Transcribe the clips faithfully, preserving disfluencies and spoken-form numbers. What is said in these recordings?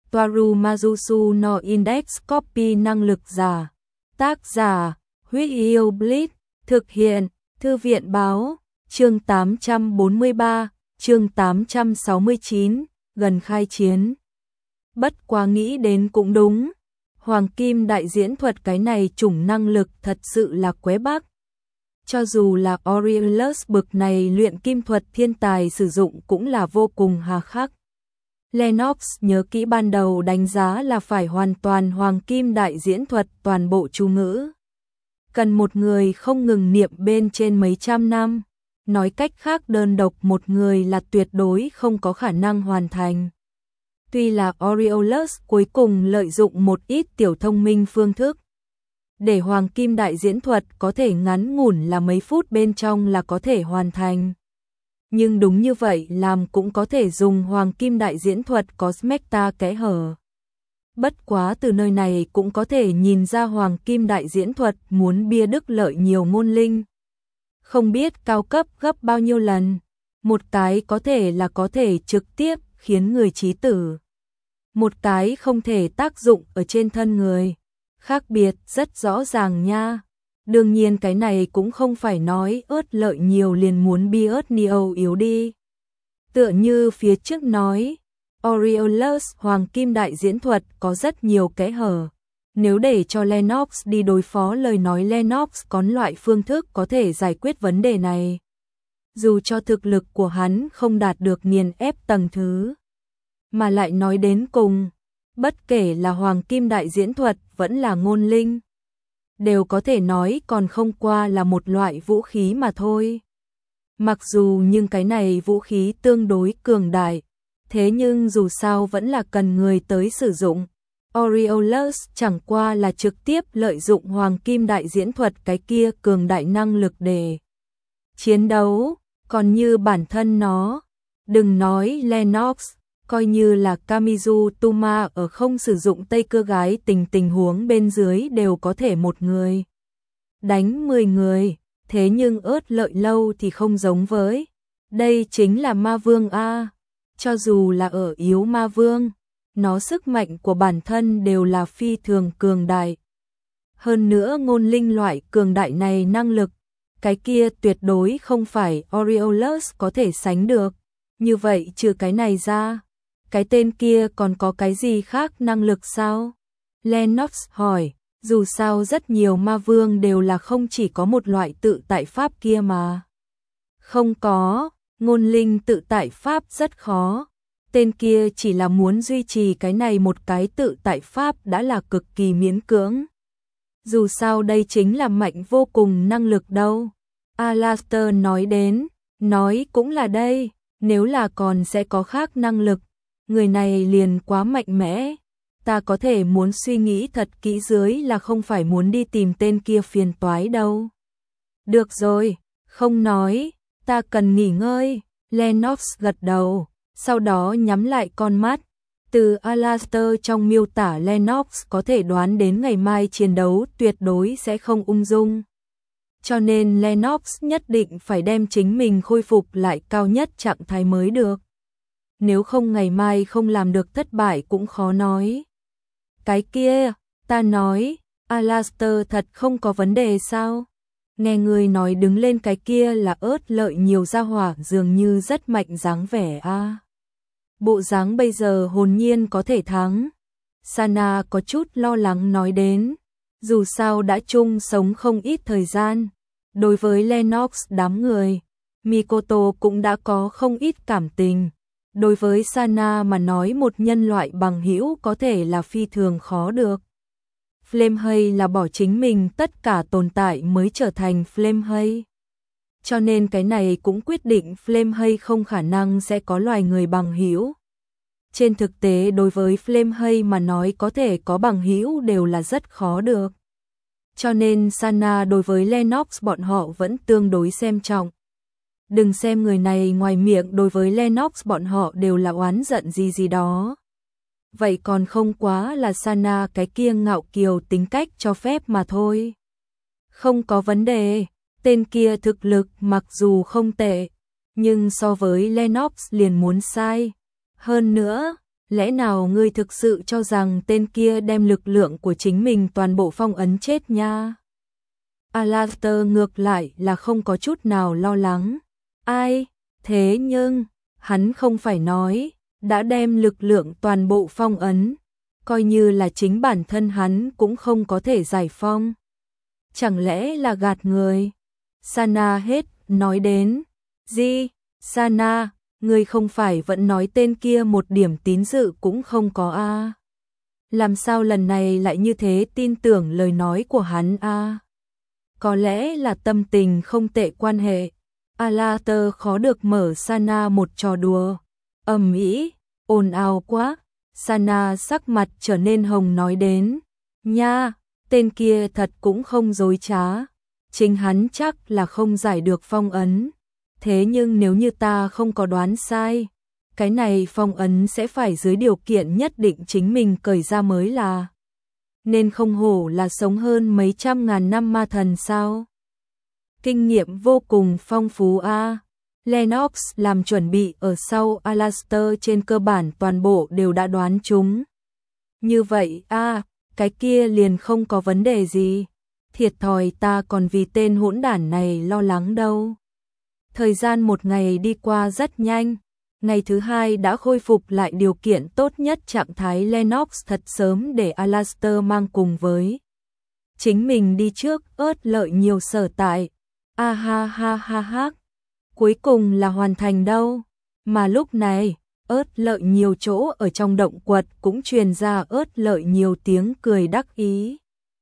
Toaru Majusu no Index Copy năng lực giả. Tác giả, Huyết Yêu Blitz, thực hiện, Thư viện Báo, chương tám trăm bốn mươi ba, chương tám trăm sáu mươi chín, gần khai chiến. Bất quá nghĩ đến cũng đúng, Hoàng Kim đại diễn thuật cái này chủng năng lực thật sự là quái bác. Cho dù là Aurelius bực này luyện kim thuật thiên tài sử dụng cũng là vô cùng hà khắc. Lennox nhớ kỹ ban đầu đánh giá là phải hoàn toàn Hoàng Kim đại diễn thuật toàn bộ chú ngữ. Cần một người không ngừng niệm bên trên mấy trăm năm. Nói cách khác đơn độc một người là tuyệt đối không có khả năng hoàn thành. Tuy là Aurelius cuối cùng lợi dụng một ít tiểu thông minh phương thức. Để Hoàng Kim đại diễn thuật có thể ngắn ngủn là mấy phút bên trong là có thể hoàn thành. Nhưng đúng như vậy làm cũng có thể dùng Hoàng Kim đại diễn thuật có smecta kẽ hở. Bất quá từ nơi này cũng có thể nhìn ra Hoàng Kim đại diễn thuật muốn bia đức lợi nhiều ngôn linh. Không biết cao cấp gấp bao nhiêu lần. Một cái có thể là có thể trực tiếp khiến người chí tử. Một cái không thể tác dụng ở trên thân người. Khác biệt rất rõ ràng nha. Đương nhiên cái này cũng không phải nói ớt lợi nhiều liền muốn bi ớt nhiều yếu đi. Tựa như phía trước nói, Aurelius Hoàng Kim đại diễn thuật có rất nhiều kẽ hở. Nếu để cho Lennox đi đối phó lời nói Lennox có loại phương thức có thể giải quyết vấn đề này. Dù cho thực lực của hắn không đạt được nghiền ép tầng thứ. Mà lại nói đến cùng, bất kể là Hoàng Kim đại diễn thuật vẫn là ngôn linh. Đều có thể nói còn không qua là một loại vũ khí mà thôi. Mặc dù nhưng cái này vũ khí tương đối cường đại. Thế nhưng dù sao vẫn là cần người tới sử dụng. Aurelius chẳng qua là trực tiếp lợi dụng Hoàng Kim đại diễn thuật cái kia cường đại năng lực để chiến đấu, còn như bản thân nó, đừng nói Lennox, coi như là Kamizu Tuma ở không sử dụng tây cơ gái tình tình huống bên dưới đều có thể một người đánh mười người, thế nhưng ớt lợi lâu thì không giống với. Đây chính là ma vương A, cho dù là ở yếu ma vương. Nó sức mạnh của bản thân đều là phi thường cường đại. Hơn nữa ngôn linh loại cường đại này năng lực, cái kia tuyệt đối không phải Aurelius có thể sánh được. Như vậy trừ cái này ra, cái tên kia còn có cái gì khác năng lực sao? Lennox hỏi, dù sao rất nhiều ma vương đều là không chỉ có một loại tự tại pháp kia mà. Không có, ngôn linh tự tại pháp rất khó. Tên kia chỉ là muốn duy trì cái này một cái tự tại pháp đã là cực kỳ miễn cưỡng. Dù sao đây chính là mạnh vô cùng năng lực đâu. Alastair nói đến, nói cũng là đây, nếu là còn sẽ có khác năng lực, người này liền quá mạnh mẽ. Ta có thể muốn suy nghĩ thật kỹ dưới là không phải muốn đi tìm tên kia phiền toái đâu. Được rồi, không nói, ta cần nghỉ ngơi. Lennox gật đầu. Sau đó nhắm lại con mắt. Từ Alastair trong miêu tả Lennox có thể đoán đến ngày mai chiến đấu tuyệt đối sẽ không ung dung. Cho nên Lennox nhất định phải đem chính mình khôi phục lại cao nhất trạng thái mới được. Nếu không ngày mai không làm được thất bại cũng khó nói. Cái kia, ta nói, Alastair thật không có vấn đề sao? Nghe người nói đứng lên cái kia là ớt lợi nhiều gia hỏa dường như rất mạnh dáng vẻ a. À. Bộ dáng bây giờ hồn nhiên có thể thắng. Sana có chút lo lắng nói đến. Dù sao đã chung sống không ít thời gian. Đối với Lennox đám người, Mikoto cũng đã có không ít cảm tình. Đối với Sana mà nói một nhân loại bằng hữu có thể là phi thường khó được. Flamehay là bỏ chính mình tất cả tồn tại mới trở thành Flamehay. Cho nên cái này cũng quyết định Flamehay không khả năng sẽ có loài người bằng hữu. Trên thực tế đối với Flamehay mà nói có thể có bằng hữu đều là rất khó được. Cho nên Sana đối với Lennox bọn họ vẫn tương đối xem trọng. Đừng xem người này ngoài miệng đối với Lennox bọn họ đều là oán giận gì gì đó. Vậy còn không quá là Sana cái kia ngạo kiều tính cách cho phép mà thôi. Không có vấn đề, tên kia thực lực mặc dù không tệ, nhưng so với Lennox liền muốn sai. Hơn nữa, Lẽ nào ngươi thực sự cho rằng tên kia đem lực lượng của chính mình toàn bộ phong ấn chết nha? Alastor ngược lại là không có chút nào lo lắng. Ai? Thế nhưng, hắn không phải nói, đã đem lực lượng toàn bộ phong ấn, coi như là chính bản thân hắn cũng không có thể giải phong. Chẳng lẽ là gạt người? Sana hết nói đến. Gì? Sana, ngươi không phải vẫn nói tên kia một điểm tín dự cũng không có a? À? Làm sao lần này lại như thế tin tưởng lời nói của hắn a? À? Có lẽ là tâm tình không tệ quan hệ. Alastor khó được mở Sana một trò đùa. Ầm ĩ, ồn ào quá. Sana sắc mặt trở nên hồng nói đến. Nha, tên kia thật cũng không dối trá. Chính hắn chắc là không giải được phong ấn. Thế nhưng nếu như ta không có đoán sai, cái này phong ấn sẽ phải dưới điều kiện nhất định chính mình cởi ra mới là. Nên không hổ là sống hơn mấy trăm ngàn năm ma thần sao? Kinh nghiệm vô cùng phong phú a. À. Lennox làm chuẩn bị ở sau Alastor trên cơ bản toàn bộ đều đã đoán chúng. Như vậy a, à, cái kia liền không có vấn đề gì. Thiệt thòi ta còn vì tên hỗn đản này lo lắng đâu. Thời gian một ngày đi qua rất nhanh. Ngày thứ hai đã khôi phục lại điều kiện tốt nhất trạng thái Lennox thật sớm để Alastor mang cùng với. Chính mình đi trước ớt lợi nhiều sở tại. A ha ha ha ha. Cuối cùng là hoàn thành đâu. Mà lúc này, ớt lợi nhiều chỗ ở trong động quật cũng truyền ra ớt lợi nhiều tiếng cười đắc ý.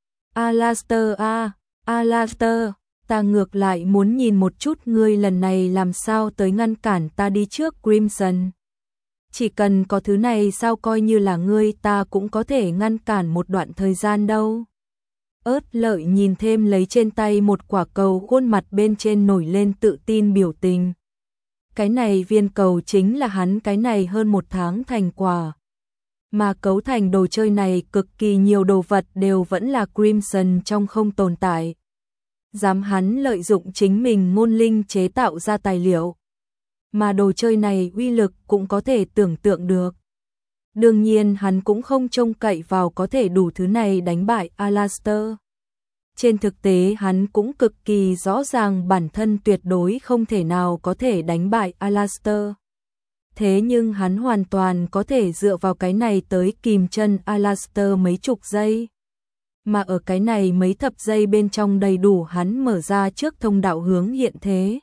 Alastor a, Alastor, ta ngược lại muốn nhìn một chút ngươi lần này làm sao tới ngăn cản ta đi trước Crimson. Chỉ cần có thứ này sao coi như là ngươi ta cũng có thể ngăn cản một đoạn thời gian đâu. Ớt lợi nhìn thêm lấy trên tay một quả cầu, khuôn mặt bên trên nổi lên tự tin biểu tình. Cái này viên cầu chính là hắn cái này hơn một tháng thành quả. Mà cấu thành đồ chơi này cực kỳ nhiều đồ vật đều vẫn là Crimson trong không tồn tại. Dám hắn lợi dụng chính mình ngôn linh chế tạo ra tài liệu. Mà đồ chơi này uy lực cũng có thể tưởng tượng được. Đương nhiên hắn cũng không trông cậy vào có thể đủ thứ này đánh bại Alastor. Trên thực tế hắn cũng cực kỳ rõ ràng bản thân tuyệt đối không thể nào có thể đánh bại Alastor. Thế nhưng hắn hoàn toàn có thể dựa vào cái này tới kìm chân Alastor mấy chục giây. Mà ở cái này mấy thập giây bên trong đầy đủ hắn mở ra trước thông đạo hướng hiện thế.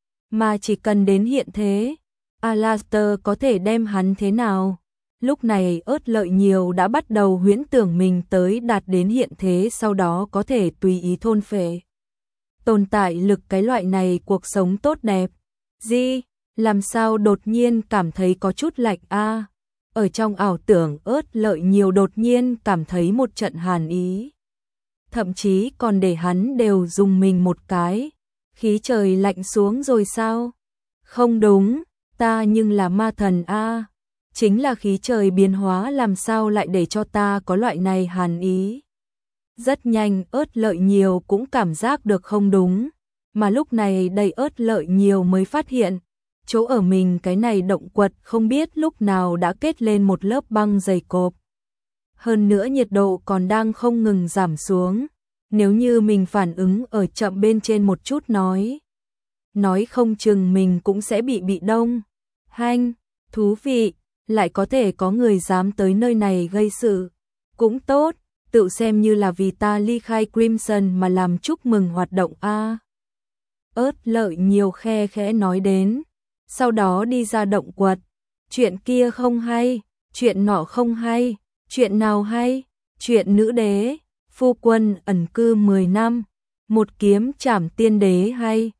Mà chỉ cần đến hiện thế, Alastor có thể đem hắn thế nào? Lúc này ớt lợi nhiều đã bắt đầu huyễn tưởng mình tới đạt đến hiện thế, sau đó có thể tùy ý thôn phệ. Tồn tại lực cái loại này cuộc sống tốt đẹp. Gì? Làm sao đột nhiên cảm thấy có chút lạnh a? À? Ở trong ảo tưởng ớt lợi nhiều đột nhiên cảm thấy một trận hàn ý. Thậm chí còn để hắn đều dùng mình một cái. Khí trời lạnh xuống rồi sao? Không đúng, ta nhưng là ma thần a. À? Chính là khí trời biến hóa làm sao lại để cho ta có loại này hàn ý. Rất nhanh ớt lợi nhiều cũng cảm giác được không đúng. Mà lúc này đầy ớt lợi nhiều mới phát hiện. Chỗ ở mình cái này động quật không biết lúc nào đã kết lên một lớp băng dày cộp. Hơn nữa nhiệt độ còn đang không ngừng giảm xuống. Nếu như mình phản ứng ở chậm bên trên một chút nói. Nói không chừng mình cũng sẽ bị bị đông. Hanh, thú vị, lại có thể có người dám tới nơi này gây sự. Cũng tốt, tự xem như là vì ta ly khai Crimson mà làm chúc mừng hoạt động a. Ớt lợi nhiều khe khẽ nói đến. Sau đó đi ra động quật. Chuyện kia không hay, chuyện nọ không hay, chuyện nào hay, chuyện nữ đế, phu quân ẩn cư mười năm, một kiếm trảm tiên đế hay,